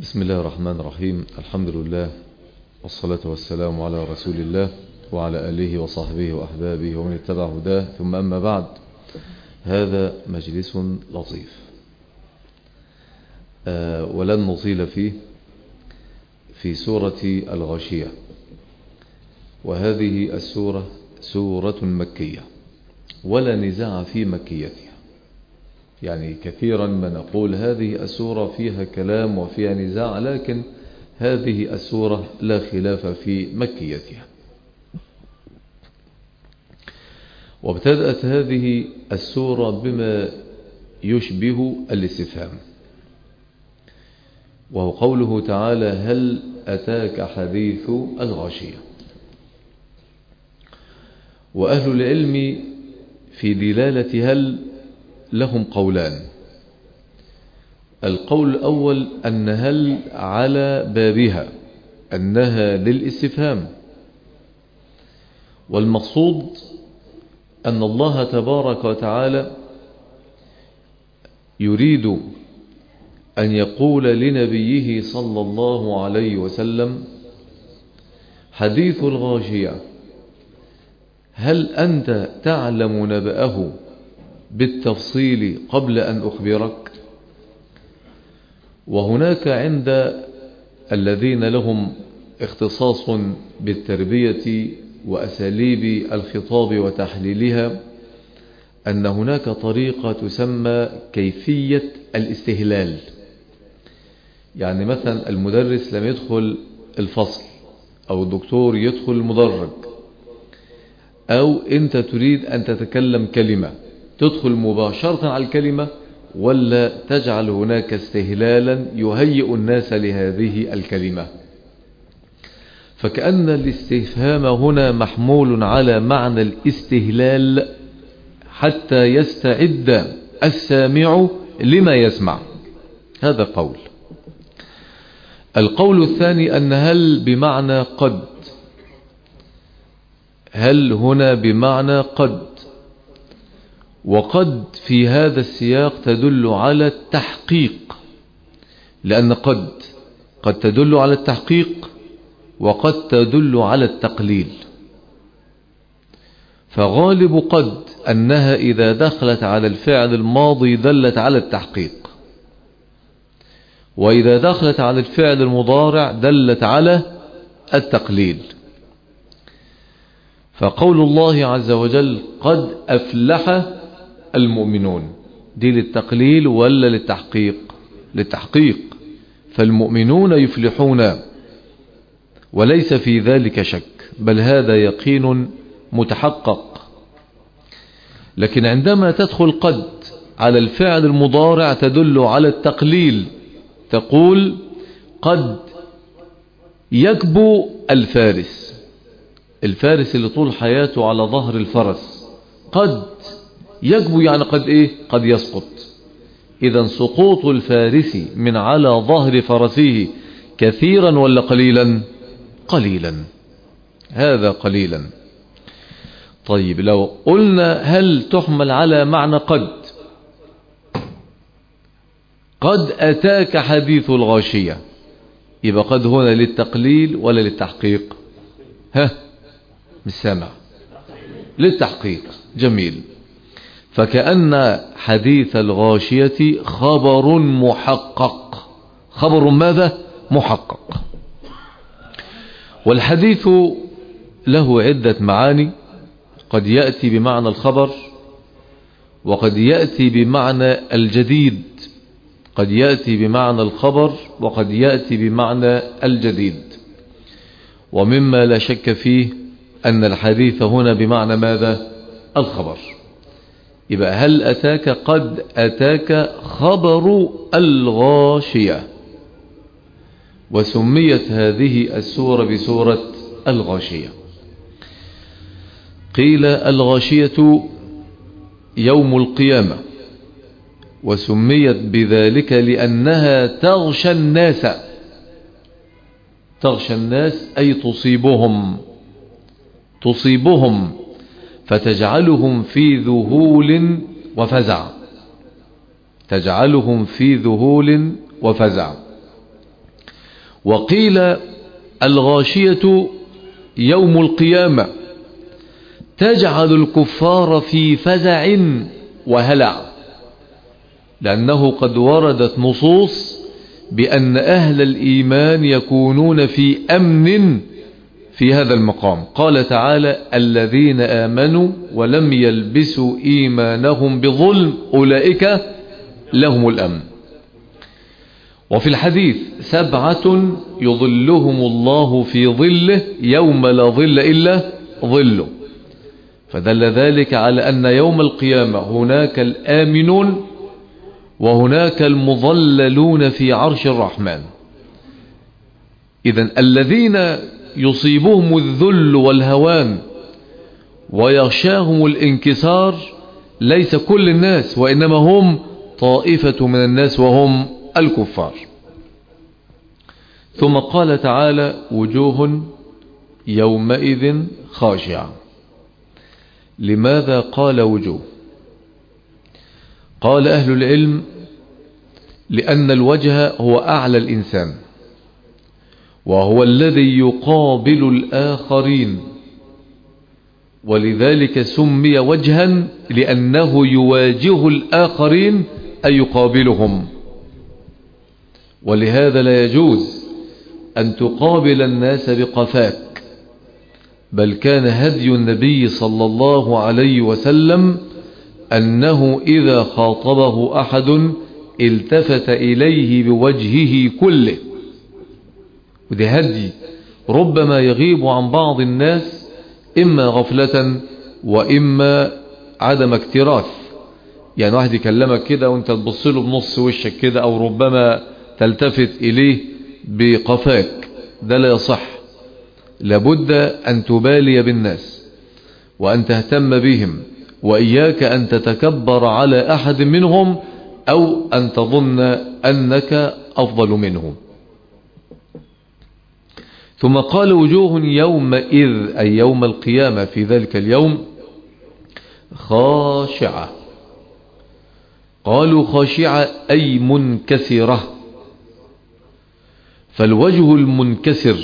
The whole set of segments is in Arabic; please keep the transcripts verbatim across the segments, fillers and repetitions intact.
بسم الله الرحمن الرحيم. الحمد لله والصلاة والسلام على رسول الله وعلى آله وصحبه وأحبابه ومن اتبع هداه، ثم أما بعد. هذا مجلس لطيف آه ولن نطيل فيه في سورة الغاشية، وهذه السورة سورة مكية ولا نزاع في مكيتها. يعني كثيرا ما نقول هذه السورة فيها كلام وفيها نزاع، لكن هذه السورة لا خلاف في مكيتها. وابتدأت هذه السورة بما يشبه الاستفهام، وهو قوله تعالى: هل أتاك حديث الغاشية؟ وأهل العلم في دلالة هل لهم قولان. القول الأول أن هل على بابها، أنها للاستفهام، والمقصود أن الله تبارك وتعالى يريد أن يقول لنبيه صلى الله عليه وسلم: حديث الغاشية، هل أنت تعلم نبأه بالتفصيل قبل أن أخبرك؟ وهناك عند الذين لهم اختصاص بالتربية وأساليب الخطاب وتحليلها أن هناك طريقة تسمى كيفية الاستهلال. يعني مثلا المدرس لم يدخل الفصل، أو الدكتور يدخل المدرج، أو أنت تريد أن تتكلم كلمة، تدخل مباشرة على الكلمة ولا تجعل هناك استهلالا يهيئ الناس لهذه الكلمة؟ فكأن الاستفهام هنا محمول على معنى الاستهلال حتى يستعد السامع لما يسمع. هذا قول. القول الثاني أن هل بمعنى قد، هل هنا بمعنى قد، وقد في هذا السياق تدل على التحقيق، لأن قد قد تدل على التحقيق وقد تدل على التقليل. فغالب قد أنها إذا دخلت على الفعل الماضي دلت على التحقيق، وإذا دخلت على الفعل المضارع دلت على التقليل. فقول الله عز وجل: قد أفلح المؤمنون، دي للتقليل ولا للتحقيق؟ للتحقيق. فالمؤمنون يفلحون وليس في ذلك شك، بل هذا يقين متحقق. لكن عندما تدخل قد على الفعل المضارع تدل على التقليل، تقول: قد يكبو الفارس، الفارس اللي طول حياته على ظهر الفرس، قد يكبو يعني قد ايه؟ قد يسقط. اذا سقوط الفارس من على ظهر فرسه كثيرا ولا قليلا؟ قليلا. هذا قليلا. طيب لو قلنا هل تحمل على معنى قد، قد أتاك حديث الغاشية، يبقى قد هنا للتقليل ولا للتحقيق؟ ها مش سامع. للتحقيق. جميل. فكأن حديث الغاشية خبر محقق. خبر ماذا؟ محقق. والحديث له عدة معاني، قد يأتي بمعنى الخبر، وقد يأتي بمعنى الجديد. قد يأتي بمعنى الخبر وقد يأتي بمعنى الجديد. ومما لا شك فيه أن الحديث هنا بمعنى ماذا؟ الخبر. يبقى هل أتاك، قد أتاك خبر الغاشية. وسميت هذه السورة بسورة الغاشية. قيل الغاشية يوم القيامة، وسميت بذلك لأنها تغشى الناس. تغشى الناس أي تصيبهم، تصيبهم فتجعلهم في ذهول وفزع. تجعلهم في ذهول وفزع. وقيل الغاشية يوم القيامة تجعل الكفار في فزع وهلع، لأنه قد وردت نصوص بأن أهل الإيمان يكونون في أمن في هذا المقام. قال تعالى: الذين آمنوا ولم يلبسوا إيمانهم بظلم أولئك لهم الأمن. وفي الحديث: سبعة يظلهم الله في ظله يوم لا ظل إلا ظله. فدل ذلك على أن يوم القيامة هناك الآمنون وهناك المظللون في عرش الرحمن. إذن الذين يصيبهم الذل والهوان ويغشاهم الانكسار ليس كل الناس، وإنما هم طائفة من الناس وهم الكفار. ثم قال تعالى: وجوه يومئذ خاشعة. لماذا قال وجوه؟ قال أهل العلم: لأن الوجه هو أعلى الإنسان، وهو الذي يقابل الآخرين، ولذلك سمي وجها لأنه يواجه الآخرين أي يقابلهم. ولهذا لا يجوز أن تقابل الناس بقفاك، بل كان هدي النبي صلى الله عليه وسلم أنه إذا خاطبه أحد التفت إليه بوجهه كله. ودي هدي ربما يغيب عن بعض الناس إما غفلة وإما عدم اكتراث. يعني واحد يكلمك كده وانت تبص له بنص وشك كده، أو ربما تلتفت إليه بقفاك، ده لا يصح. لابد أن تبالي بالناس وأن تهتم بهم، وإياك أن تتكبر على أحد منهم أو أن تظن أنك أفضل منهم. ثم قال: وجوه يومئذ أي يوم القيامة في ذلك اليوم خاشعة. قالوا خاشعة أي منكسرة. فالوجه المنكسر،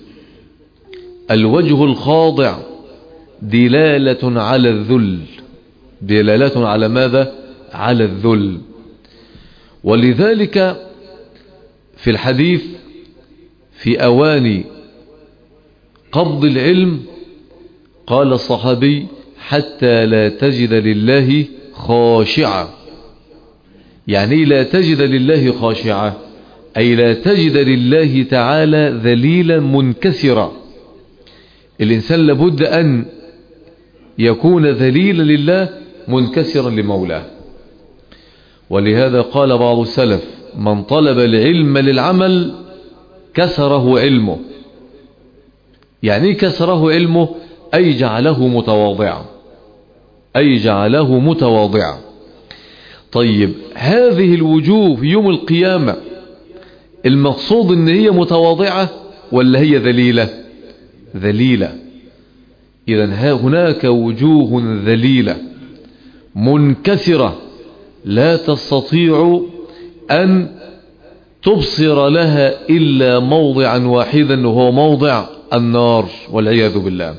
الوجه الخاضع، دلالة على الذل، دلالة على ماذا؟ على الذل. ولذلك في الحديث في أواني قبض العلم قال الصحابي: حتى لا تجد لله خاشعة. يعني لا تجد لله خاشعة أي لا تجد لله تعالى ذليلا منكسرا. الإنسان لابد أن يكون ذليلا لله منكسرا لمولاه. ولهذا قال بعض السلف: من طلب العلم للعمل كسره علمه. يعني كسره علمه أي جعله متواضعا، أي جعله متواضعا. طيب، هذه الوجوه في يوم القيامة المقصود ان هي متواضعة ولا هي ذليلة؟ ذليلة. إذن هناك وجوه ذليلة منكسرة لا تستطيع أن تبصر لها إلا موضعا واحدا، وهو موضع النار والعياذ بالله.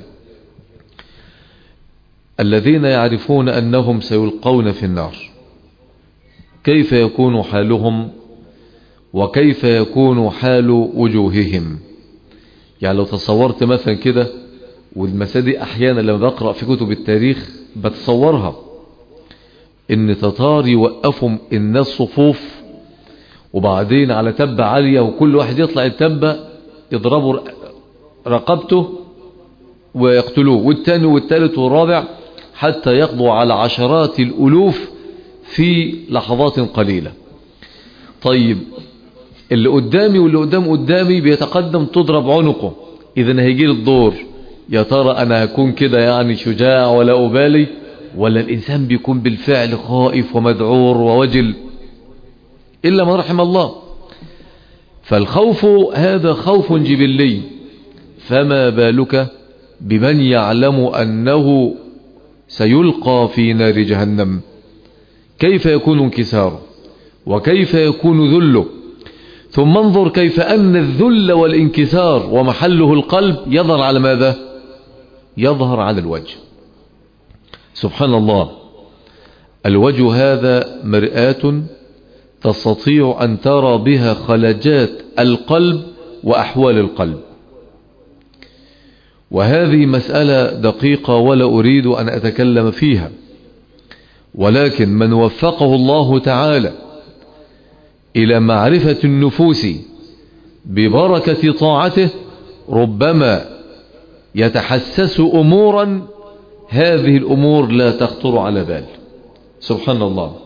الذين يعرفون أنهم سيلقون في النار، كيف يكون حالهم وكيف يكون حال وجوههم؟ يعني لو تصورت مثلا كده، والمسألة دي أحيانا لما بقرأ في كتب التاريخ بتصورها، إن تتار يوقفوا الناس صفوف، وبعدين على تبة عالية، وكل واحد يطلع التبة يضربوا رقبته ويقتلوه، والثاني والثالث والرابع، حتى يقضوا على عشرات الألوف في لحظات قليلة. طيب، اللي قدامي واللي قدام قدامي بيتقدم تضرب عنقه، إذن هيجي الدور، يا ترى أنا هكون كده يعني شجاع ولا أبالي، ولا الإنسان بيكون بالفعل خائف ومدعور ووجل؟ إلا ما رحم الله. فالخوف هذا خوف جبلي، فما بالك بمن يعلم أنه سيلقى في نار جهنم؟ كيف يكون انكساره وكيف يكون ذله؟ ثم انظر كيف أن الذل والانكسار ومحله القلب يظهر على ماذا؟ يظهر على الوجه. سبحان الله، الوجه هذا مرآة تستطيع أن ترى بها خلجات القلب وأحوال القلب. وهذه مسألة دقيقة ولا أريد أن أتكلم فيها، ولكن من وفقه الله تعالى إلى معرفة النفوس ببركة طاعته ربما يتحسس أمورا هذه الأمور لا تخطر على بال. سبحان الله.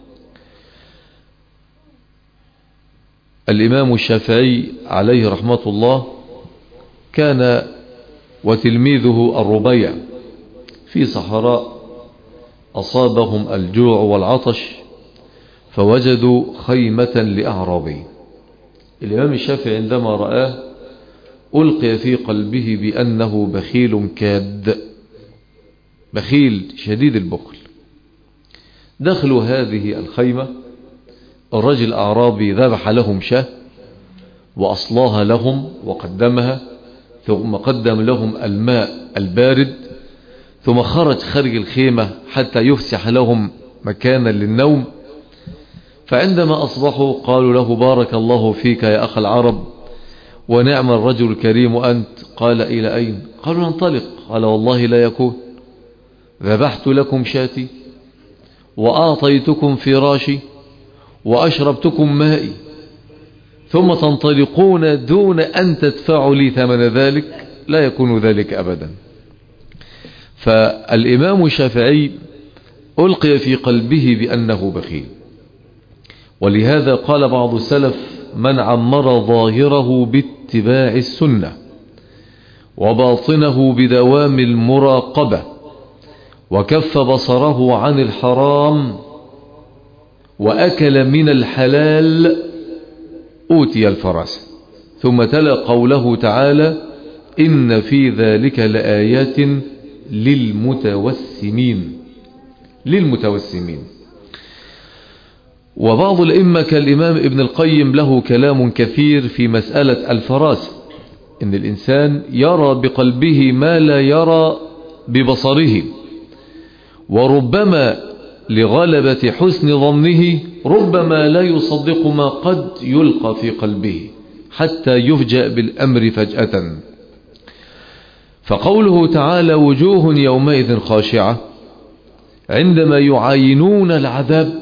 الإمام الشافعي عليه رحمة الله كان وتلميذه الربيع في صحراء أصابهم الجوع والعطش فوجدوا خيمة لأعرابي. الإمام الشافعي عندما رآه ألقي في قلبه بأنه بخيل كاد، بخيل شديد البخل. دخلوا هذه الخيمة، الرجل الأعرابي ذبح لهم شاة وأصلاها لهم وقدمها، ثم قدم لهم الماء البارد، ثم خرج خارج الخيمة حتى يفسح لهم مكانا للنوم. فعندما أصبحوا قالوا له بارك الله فيك يا أخ العرب ونعم الرجل الكريم أنت. قال إلى أين؟ قالوا ننطلق. قال والله لا يكون، ذبحت لكم شاتي وأعطيتكم فراشي وأشربتكم مائي ثم تنطلقون دون أن تدفعوا لي ثمن ذلك؟ لا يكون ذلك أبدا. فالإمام الشافعي ألقي في قلبه بأنه بخيل، ولهذا قال بعض السلف من عمر ظاهره باتباع السنة وباطنه بدوام المراقبة وكف بصره عن الحرام وأكل من الحلال أوتي الفراسة. ثم تلا قوله تعالى إن في ذلك لآيات للمتوسمين للمتوسمين. وبعض الأئمة كالإمام ابن القيم له كلام كثير في مسألة الفراسة، إن الإنسان يرى بقلبه ما لا يرى ببصره، وربما لغلبة حسن ظنه ربما لا يصدق ما قد يلقى في قلبه حتى يفجأ بالأمر فجأة. فقوله تعالى وجوه يومئذ خاشعة، عندما يعاينون العذاب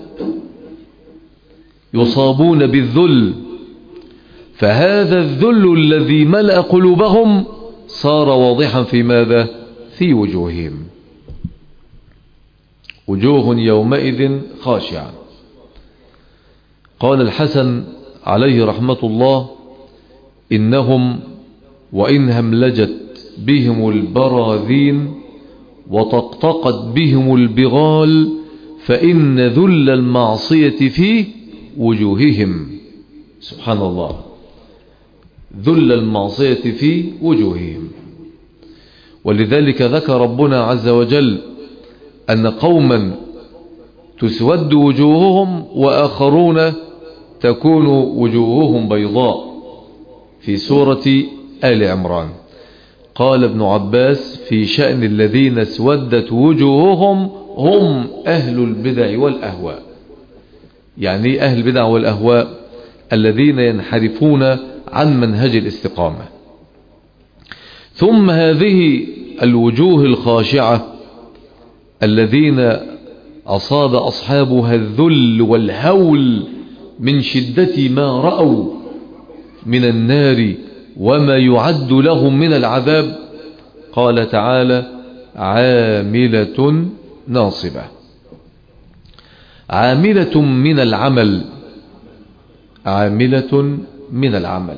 يصابون بالذل، فهذا الذل الذي ملأ قلوبهم صار واضحا في ماذا؟ في وجوههم. وجوه يومئذ خاشعة. قال الحسن عليه رحمة الله إنهم وإن هملجت بهم البراذين وطقطقت بهم البغال فإن ذل المعصية في وجوههم. سبحان الله، ذل المعصية في وجوههم. ولذلك ذكر ربنا عز وجل أن قوما تسود وجوههم وآخرون تكون وجوههم بيضاء في سورة آل عمران. قال ابن عباس في شأن الذين اسودت وجوههم هم أهل البدع والأهواء. يعني أهل البدع والأهواء الذين ينحرفون عن منهج الاستقامة. ثم هذه الوجوه الخاشعة الذين أصاب أصحابها الذل والهول من شدة ما رأوا من النار وما يعد لهم من العذاب، قال تعالى عاملة ناصبة. عاملة من العمل، عاملة من العمل.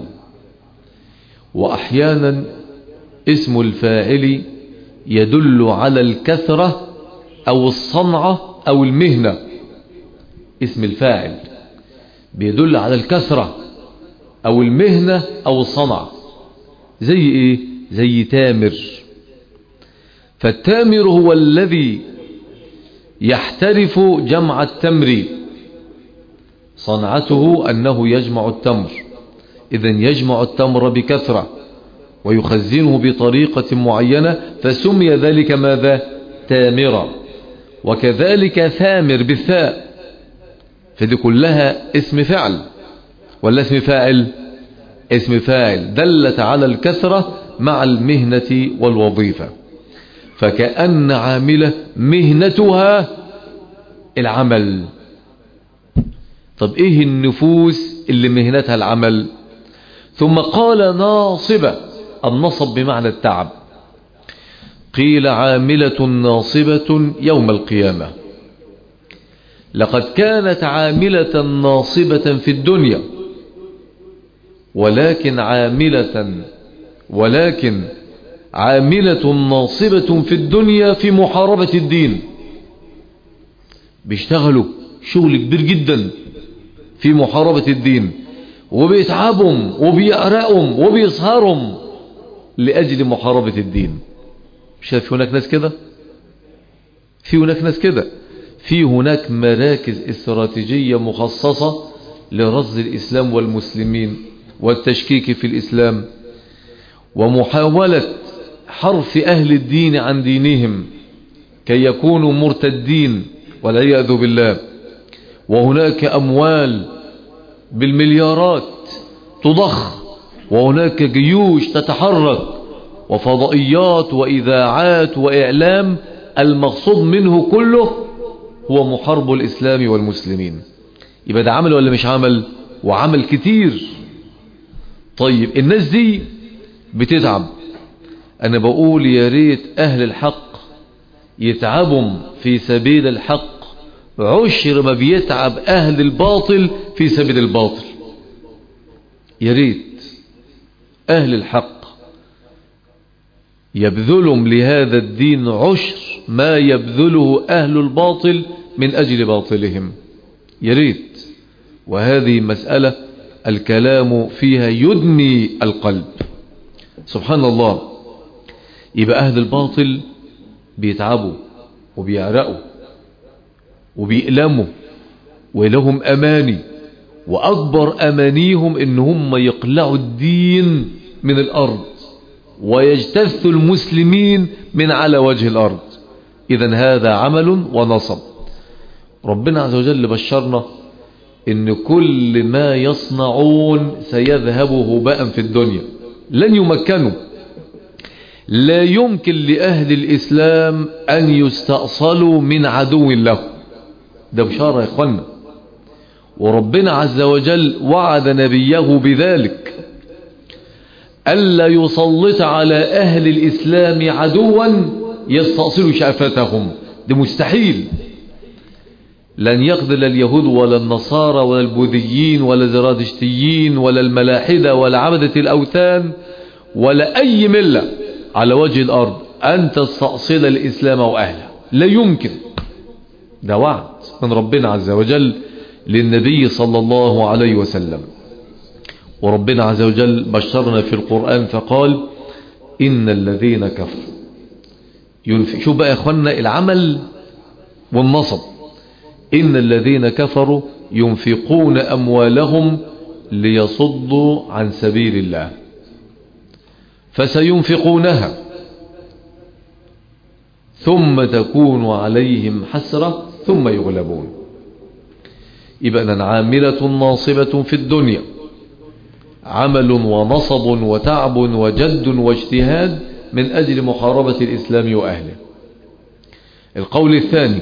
وأحيانا اسم الفاعل يدل على الكثرة أو الصنعة أو المهنة. اسم الفاعل بيدل على الكثرة أو المهنة أو الصنعة. زي إيه؟ زي تامر. فالتامر هو الذي يحترف جمع التمر، صنعته أنه يجمع التمر إذن يجمع التمر بكثرة ويخزنه بطريقة معينة فسمي ذلك ماذا؟ تامرة. وكذلك ثامر بالثاء، فدي كلها اسم فعل ولا اسم فاعل؟ اسم فاعل دلت على الكثرة مع المهنة والوظيفة. فكأن عاملة مهنتها العمل. طب ايه النفوس اللي مهنتها العمل؟ ثم قال ناصبة، النصب بمعنى التعب. قيل عاملة ناصبة يوم القيامة. لقد كانت عاملة ناصبة في الدنيا، ولكن عاملة ولكن عاملة ناصبة في الدنيا في محاربة الدين. بيشتغلوا شغل كبير جدا في محاربة الدين، وبيتعبهم وبيعرقهم وبيسهرهم لأجل محاربة الدين. شايف هناك ناس كده؟ في هناك ناس كده. في هناك مراكز استراتيجية مخصصة لرصد الإسلام والمسلمين والتشكيك في الإسلام ومحاولة حرف أهل الدين عن دينهم كي يكونوا مرتدين والعياذ بالله. وهناك أموال بالمليارات تضخ، وهناك جيوش تتحرك، وفضائيات وإذاعات وإعلام، المقصود منه كله هو محارب الإسلام والمسلمين. يبقى ده عمل ولا مش عمل؟ وعمل كتير. طيب الناس دي بتتعب. أنا بقول يا ريت أهل الحق يتعبوا في سبيل الحق عشر ما بيتعب أهل الباطل في سبيل الباطل. يا ريت أهل الحق يبذلهم لهذا الدين عشر ما يبذله أهل الباطل من أجل باطلهم. يا ريت. وهذه مسألة الكلام فيها يدني القلب. سبحان الله. يبقى أهل الباطل بيتعبوا وبيعرقوا وبيألموا ولهم أماني، وأكبر أمانيهم إن هم يقلعوا الدين من الأرض ويجتثوا المسلمين من على وجه الأرض. إذن هذا عمل ونصب. ربنا عز وجل بشرنا إن كل ما يصنعون سيذهب هباء في الدنيا، لن يمكنوا. لا يمكن لأهل الإسلام أن يستأصلوا من عدو له. ده بشارة يا إخوانا. وربنا عز وجل وعد نبيه بذلك، ألا يسلط على أهل الإسلام عدوا يستأصل شأفتهم. ده مستحيل. لن يقدر اليهود ولا النصارى ولا البوذيين ولا الزرادشتيين ولا الملاحدة ولا عبدة الأوثان ولا أي ملة على وجه الأرض أن تستأصل الإسلام وأهله. لا يمكن. ده وعد من ربنا عز وجل للنبي صلى الله عليه وسلم. وربنا عز وجل بشرنا في القرآن فقال إن الذين كفروا ينفق. شوف بقى يا أخوانا العمل والنصب. إن الذين كفروا ينفقون أموالهم ليصدوا عن سبيل الله فسينفقونها ثم تكون عليهم حسرة ثم يغلبون. يبقى عاملة ناصبة في الدنيا، عمل ونصب وتعب وجد واجتهاد من أجل محاربة الإسلام وأهله. القول الثاني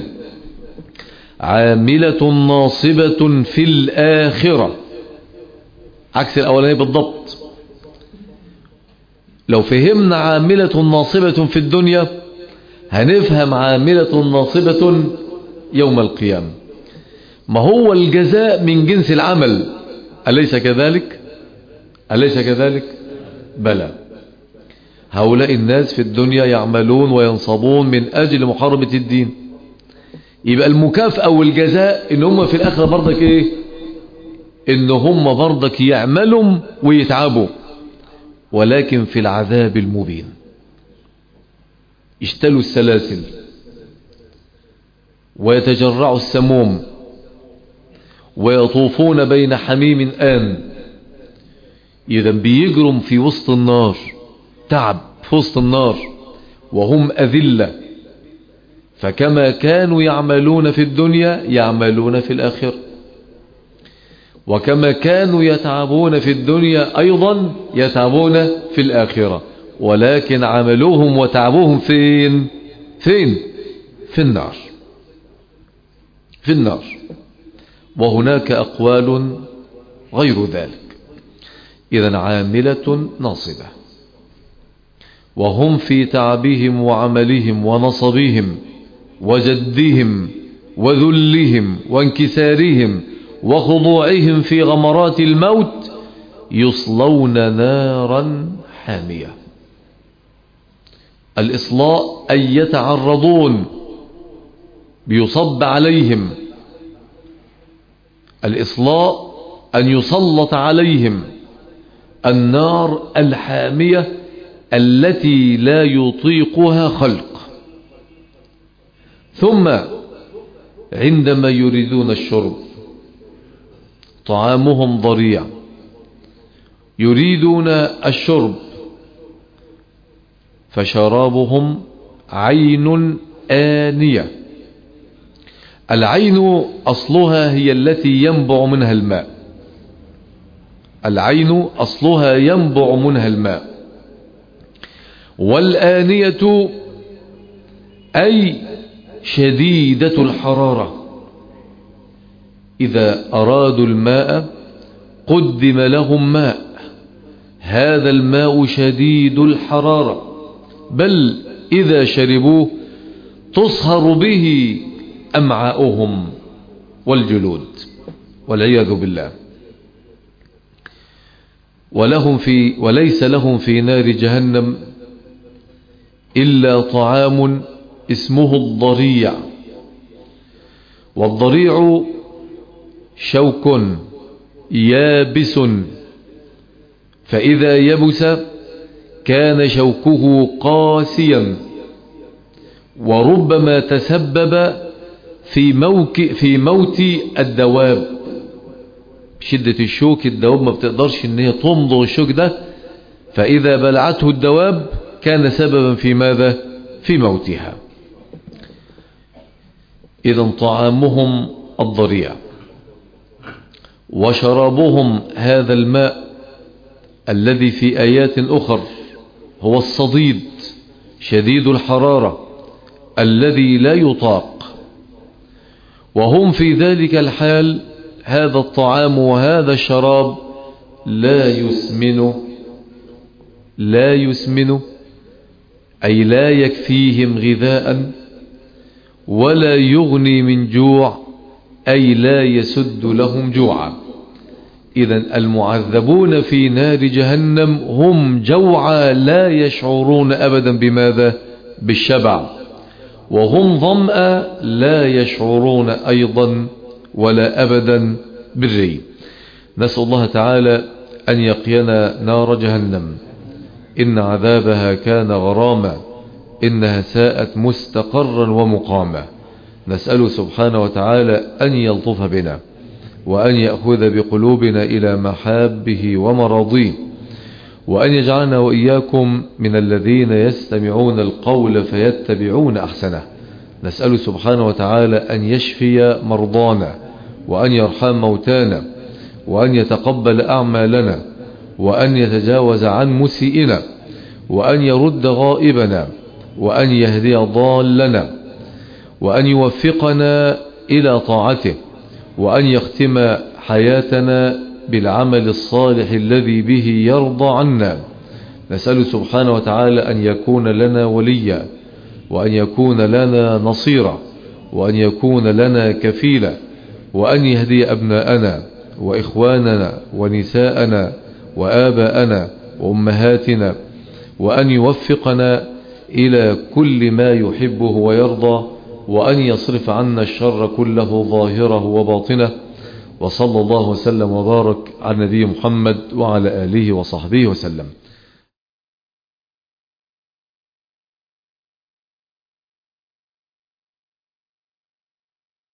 عاملة ناصبة في الآخرة، عكس الأولاني بالضبط. لو فهمنا عاملة ناصبة في الدنيا هنفهم عاملة ناصبة يوم القيامة. ما هو الجزاء من جنس العمل، أليس كذلك؟ أليس كذلك؟ بلى. هؤلاء الناس في الدنيا يعملون وينصبون من أجل محاربة الدين. يبقى المكافأة والجزاء إن هم في الآخرة برضك إيه؟ إن هم برضك يعملوا ويتعبوا، ولكن في العذاب المبين. يشتلوا السلاسل ويتجرعوا السموم ويطوفون بين حميم آن، إذا بيجرم في وسط النار، تعب في وسط النار وهم أذلة، فكما كانوا يعملون في الدنيا يعملون في الآخرة، وكما كانوا يتعبون في الدنيا أيضا يتعبون في الآخرة، ولكن عملوهم وتعبوهم فين فين في النار في النار وهناك أقوال غير ذلك. إذن عاملة ناصبة، وهم في تعبهم وعملهم ونصبهم وجدهم وذلهم وانكسارهم وخضوعهم في غمرات الموت يصلون نارا حامية. الإصلاء أن يتعرضون بيصب عليهم، الإصلاء أن يسلط عليهم النار الحامية التي لا يطيقها خلق. ثم عندما يريدون الشرب طعامهم ضريع، يريدون الشرب فشرابهم عين آنية. العين أصلها هي التي ينبع منها الماء، العين أصلها ينبع منها الماء. والآنية أي شديدة الحرارة، إذا أرادوا الماء قدم لهم ماء، هذا الماء شديد الحرارة، بل إذا شربوه تصهر به أمعاؤهم والجلود والعياذ بالله. ولهم في وليس لهم في نار جهنم إلا طعام اسمه الضريع. والضريع شوك يابس، فإذا يبس كان شوكه قاسيا، وربما تسبب في موك في موت الدواب. شدة الشوك الدواب ما بتقدرش ان هي تمضغ الشوك ده، فإذا بلعته الدواب كان سببا في ماذا؟ في موتها. إذن طعامهم الضريع، وشرابهم هذا الماء الذي في آيات أخر هو الصديد شديد الحرارة الذي لا يطاق. وهم في ذلك الحال هذا الطعام وهذا الشراب لا يسمن لا يسمن أي لا يكفيهم غذاء، ولا يغني من جوع أي لا يسد لهم جوعا. إذن المعذبون في نار جهنم هم جوعى لا يشعرون أبدا بماذا؟ بالشبع، وهم ظمأ لا يشعرون أيضا ولا أبدا بالري. نسأل الله تعالى أن يقينا نار جهنم، إن عذابها كان غراما، إنها ساءت مستقرا ومقاما. نسأله سبحانه وتعالى أن يلطف بنا، وأن يأخذ بقلوبنا إلى محابه ومراضيه، وأن يجعلنا وإياكم من الذين يستمعون القول فيتبعون أحسنه. نسأله سبحانه وتعالى أن يشفي مرضانا، وأن يرحم موتانا، وأن يتقبل أعمالنا، وأن يتجاوز عن مسيئنا، وأن يرد غائبنا، وأن يهدي ضالنا، وأن يوفقنا إلى طاعته، وأن يختم حياتنا بالعمل الصالح الذي به يرضى عنا. نسأل سبحانه وتعالى أن يكون لنا وليا، وأن يكون لنا نصيرا، وأن يكون لنا كفيلا، وأن يهدي أبناءنا وإخواننا ونساءنا وآباءنا وأمهاتنا، وأن يوفقنا إلى كل ما يحبه ويرضى، وأن يصرف عنا الشر كله ظاهره وباطنه. وصلى الله وسلم وبارك على نبي محمد وعلى آله وصحبه وسلم.